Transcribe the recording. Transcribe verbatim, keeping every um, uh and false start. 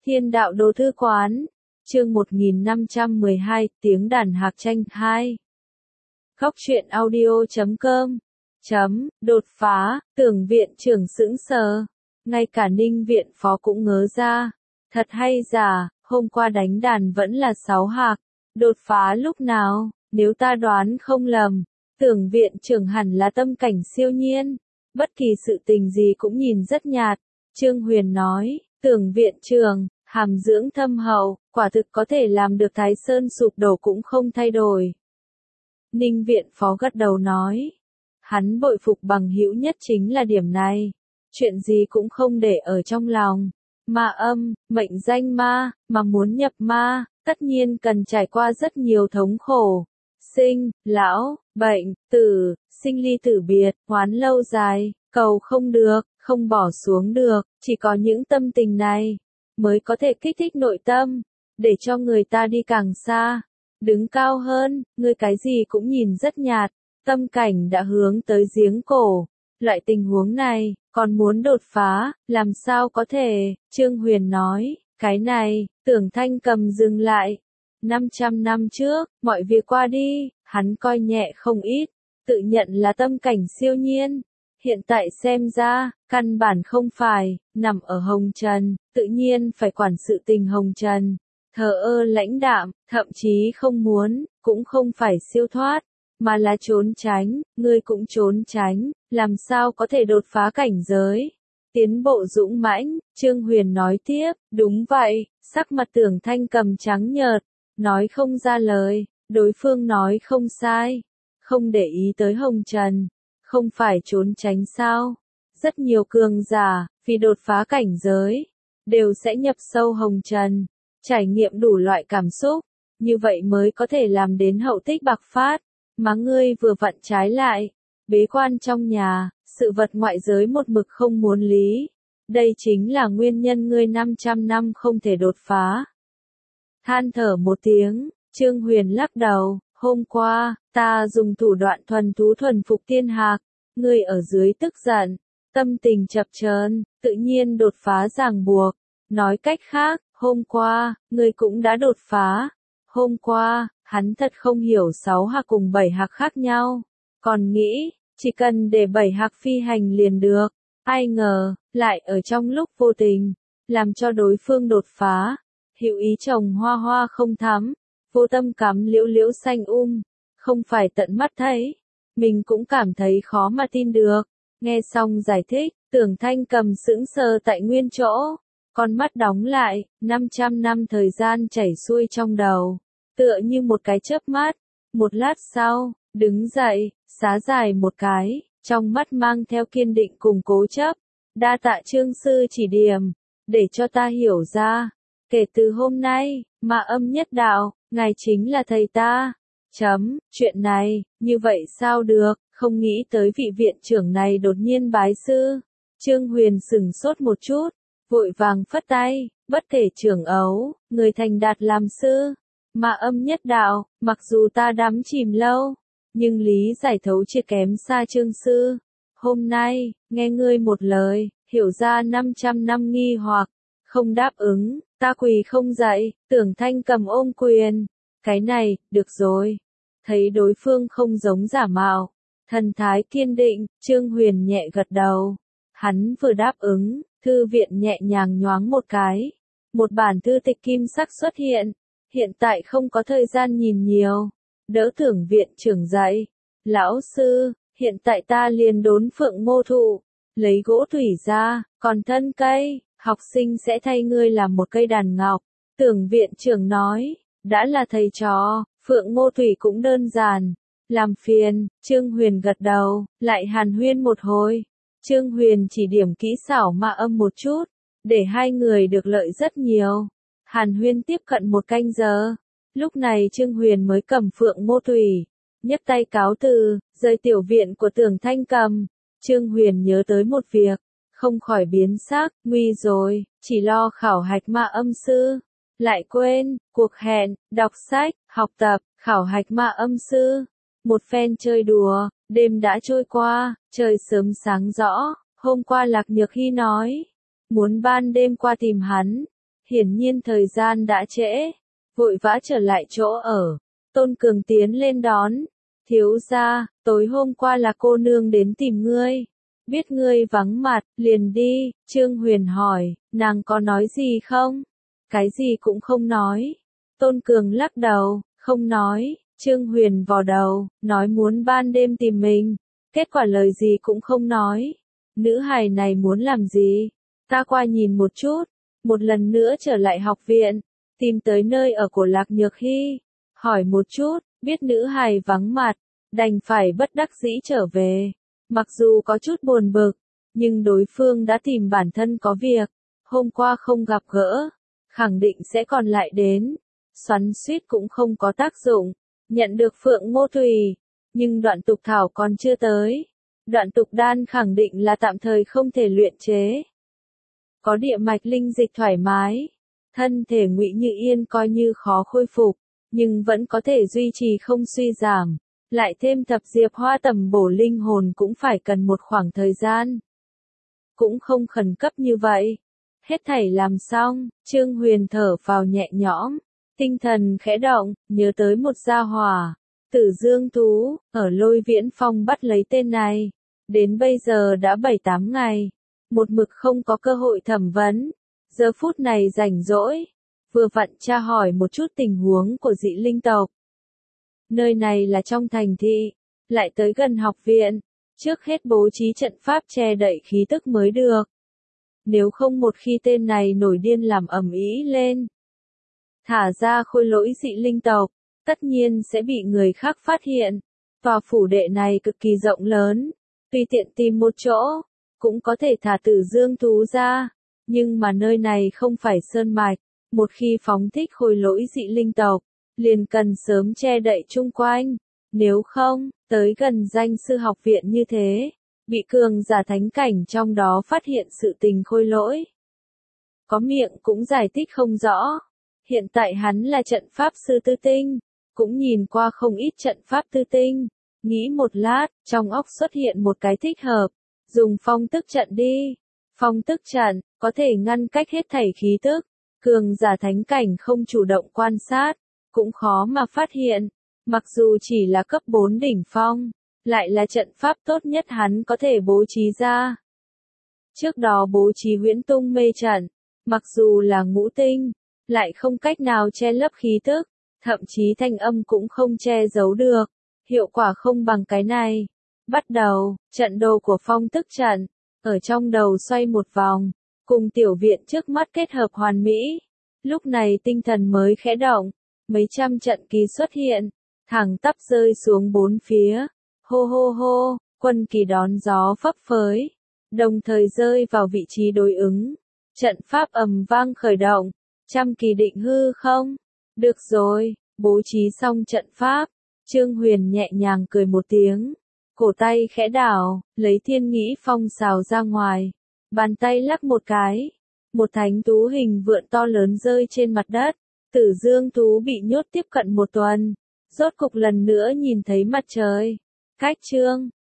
Thiên đạo đồ thư quán, chương một nghìn năm trăm mười hai, tiếng đàn hạc tranh hai. Góc truyện audio chấm com chấm, đột phá, tưởng viện trưởng sững sờ. Ngay cả Ninh viện phó cũng ngớ ra. Thật hay giả, hôm qua đánh đàn vẫn là sáu hạc. Đột phá lúc nào, nếu ta đoán không lầm, tưởng viện trưởng hẳn là tâm cảnh siêu nhiên. Bất kỳ sự tình gì cũng nhìn rất nhạt. Trương Huyền nói, tưởng viện trưởng, hàm dưỡng thâm hậu, quả thực có thể làm được Thái Sơn sụp đổ cũng không thay đổi. Ninh viện phó gật đầu nói, hắn bội phục bằng hữu nhất chính là điểm này. Chuyện gì cũng không để ở trong lòng. Ma âm, mệnh danh ma, mà muốn nhập ma, tất nhiên cần trải qua rất nhiều thống khổ. Sinh, lão, bệnh, tử, sinh ly tử biệt, hoán lâu dài, cầu không được, không bỏ xuống được, chỉ có những tâm tình này mới có thể kích thích nội tâm, để cho người ta đi càng xa, đứng cao hơn, người cái gì cũng nhìn rất nhạt, tâm cảnh đã hướng tới giếng cổ. Loại tình huống này, còn muốn đột phá, làm sao có thể, Trương Huyền nói, cái này, tưởng Thanh Cầm dừng lại. năm trăm năm trước, mọi việc qua đi, hắn coi nhẹ không ít, tự nhận là tâm cảnh siêu nhiên. Hiện tại xem ra, căn bản không phải, nằm ở hồng trần, tự nhiên phải quản sự tình hồng trần. Thờ ơ lãnh đạm, thậm chí không muốn, cũng không phải siêu thoát, mà là trốn tránh, ngươi cũng trốn tránh, làm sao có thể đột phá cảnh giới. Tiến bộ dũng mãnh, Trương Huyền nói tiếp, đúng vậy, sắc mặt tưởng Thanh Cầm trắng nhợt, nói không ra lời, đối phương nói không sai, không để ý tới hồng trần, không phải trốn tránh sao. Rất nhiều cường giả, vì đột phá cảnh giới, đều sẽ nhập sâu hồng trần, trải nghiệm đủ loại cảm xúc, như vậy mới có thể làm đến hậu tích bạc phát, mà ngươi vừa vặn trái lại, bế quan trong nhà, sự vật ngoại giới một mực không muốn lý, đây chính là nguyên nhân ngươi năm trăm năm không thể đột phá. Than thở một tiếng, Trương Huyền lắc đầu, hôm qua, ta dùng thủ đoạn thuần thú thuần phục tiên hạc, ngươi ở dưới tức giận, tâm tình chập chờn, tự nhiên đột phá ràng buộc. Nói cách khác, hôm qua, ngươi cũng đã đột phá. Hôm qua, hắn thật không hiểu sáu hạc cùng bảy hạc khác nhau, còn nghĩ, chỉ cần để bảy hạc phi hành liền được. Ai ngờ, lại ở trong lúc vô tình, làm cho đối phương đột phá. Hữu ý trồng hoa hoa không thắm, vô tâm cắm liễu liễu xanh um, không phải tận mắt thấy, mình cũng cảm thấy khó mà tin được. Nghe xong giải thích, tưởng Thanh Cầm sững sờ tại nguyên chỗ, con mắt đóng lại, năm trăm năm thời gian chảy xuôi trong đầu, tựa như một cái chớp mắt. Một lát sau, đứng dậy, xá dài một cái, trong mắt mang theo kiên định cùng cố chấp. Đa tạ Trương sư chỉ điểm, để cho ta hiểu ra, kể từ hôm nay, Ma Âm nhất đạo, ngài chính là thầy ta. Chấm, chuyện này, như vậy sao được, không nghĩ tới vị viện trưởng này đột nhiên bái sư. Trương Huyền sửng sốt một chút, vội vàng phất tay, bất kể trưởng ấu, người thành đạt làm sư. Ma Âm nhất đạo, mặc dù ta đắm chìm lâu, nhưng lý giải thấu chưa kém xa Trương sư. Hôm nay, nghe ngươi một lời, hiểu ra năm trăm năm nghi hoặc, không đáp ứng, ta quỳ không dậy, tưởng Thanh Cầm ôm quyền. Cái này, được rồi. Thấy đối phương không giống giả mạo, thần thái kiên định, Trương Huyền nhẹ gật đầu. Hắn vừa đáp ứng, thư viện nhẹ nhàng nhoáng một cái. Một bản thư tịch kim sắc xuất hiện. Hiện tại không có thời gian nhìn nhiều. Đỡ tưởng viện trưởng dậy. Lão sư, hiện tại ta liền đốn phượng mô thụ. Lấy gỗ thủy ra, còn thân cây, học sinh sẽ thay ngươi làm một cây đàn ngọc. Tưởng viện trưởng nói, đã là thầy trò, phượng ngô thủy cũng đơn giản. Làm phiền, Trương Huyền gật đầu, lại hàn huyên một hồi. Trương Huyền chỉ điểm kỹ xảo Ma Âm một chút, để hai người được lợi rất nhiều. Hàn huyên tiếp cận một canh giờ. Lúc này Trương Huyền mới cầm phượng ngô thủy, nhấc tay cáo từ, rời tiểu viện của tưởng Thanh Cầm. Trương Huyền nhớ tới một việc, không khỏi biến sắc, nguy rồi, chỉ lo khảo hạch Ma Âm sư. Lại quên, cuộc hẹn, đọc sách, học tập, khảo hạch Ma Âm sư. Một phen chơi đùa, đêm đã trôi qua, trời sớm sáng rõ. Hôm qua Lạc Nhược Hy nói, muốn ban đêm qua tìm hắn. hiển nhiên thời gian đã trễ, vội vã trở lại chỗ ở. Tôn Cường tiến lên đón, thiếu gia, tối hôm qua là cô nương đến tìm ngươi, biết ngươi vắng mặt, liền đi. Trương Huyền hỏi, nàng có nói gì không? Cái gì cũng không nói. Tôn Cường lắc đầu, không nói. Trương Huyền vò đầu, nói muốn ban đêm tìm mình, kết quả lời gì cũng không nói. Nữ hài này muốn làm gì? Ta qua nhìn một chút, một lần nữa trở lại học viện, tìm tới nơi ở của Lạc Nhược Hy, hỏi một chút, biết nữ hài vắng mặt, đành phải bất đắc dĩ trở về. Mặc dù có chút buồn bực, nhưng đối phương đã tìm bản thân có việc, hôm qua không gặp gỡ, khẳng định sẽ còn lại đến. Xoắn xuýt cũng không có tác dụng, nhận được Phượng Ngô Thủy, nhưng đoạn tục thảo còn chưa tới. Đoạn tục đan khẳng định là tạm thời không thể luyện chế. Có địa mạch linh dịch thoải mái, thân thể Ngụy Như Yên coi như khó khôi phục, nhưng vẫn có thể duy trì không suy giảm. Lại thêm thập diệp hoa tầm bổ linh hồn cũng phải cần một khoảng thời gian. Cũng không khẩn cấp như vậy. Hết thảy làm xong, Trương Huyền thở phào nhẹ nhõm, tinh thần khẽ động, nhớ tới một gia hỏa. Tử Dương Tú, ở Lôi Viễn Phong bắt lấy tên này. Đến bây giờ đã bảy tám ngày. Một mực không có cơ hội thẩm vấn. Giờ phút này rảnh rỗi. Vừa vặn tra hỏi một chút tình huống của dị linh tộc. Nơi này là trong thành thị. Lại tới gần học viện. Trước hết bố trí trận pháp che đậy khí tức mới được. Nếu không một khi tên này nổi điên làm ầm ĩ lên. Thả ra khôi lỗi dị linh tộc. Tất nhiên sẽ bị người khác phát hiện. Tòa phủ đệ này cực kỳ rộng lớn. Tùy tiện tìm một chỗ, cũng có thể thả Tử Dương Thú ra. Nhưng mà nơi này không phải sơn mạch. Một khi phóng thích khôi lỗi dị linh tộc, liền cần sớm che đậy chung quanh. Nếu không, tới gần danh sư học viện như thế, bị cường giả thánh cảnh trong đó phát hiện sự tình khôi lỗi. Có miệng cũng giải thích không rõ. Hiện tại hắn là trận pháp sư tư tinh. Cũng nhìn qua không ít trận pháp tư tinh, nghĩ một lát, trong óc xuất hiện một cái thích hợp, dùng phong tức trận đi. Phong tức trận, có thể ngăn cách hết thảy khí tức, cường giả thánh cảnh không chủ động quan sát, cũng khó mà phát hiện, mặc dù chỉ là cấp bốn đỉnh phong, lại là trận pháp tốt nhất hắn có thể bố trí ra. Trước đó bố trí huyễn tung mê trận, mặc dù là ngũ tinh, lại không cách nào che lấp khí tức. Thậm chí thanh âm cũng không che giấu được, hiệu quả không bằng cái này. Bắt đầu, trận đồ của phong tức trận, ở trong đầu xoay một vòng, cùng tiểu viện trước mắt kết hợp hoàn mỹ. Lúc này tinh thần mới khẽ động, mấy trăm trận kỳ xuất hiện, thẳng tắp rơi xuống bốn phía. Hô hô hô, quân kỳ đón gió phấp phới, đồng thời rơi vào vị trí đối ứng. Trận pháp ầm vang khởi động, trăm kỳ định hư không? Được rồi, bố trí xong trận pháp, Trương Huyền nhẹ nhàng cười một tiếng, cổ tay khẽ đảo, lấy thiên nghĩ phong xào ra ngoài, bàn tay lắc một cái, một thánh thú hình vượn to lớn rơi trên mặt đất, Tử Dương thú bị nhốt tiếp cận một tuần, rốt cục lần nữa nhìn thấy mặt trời. Cách chương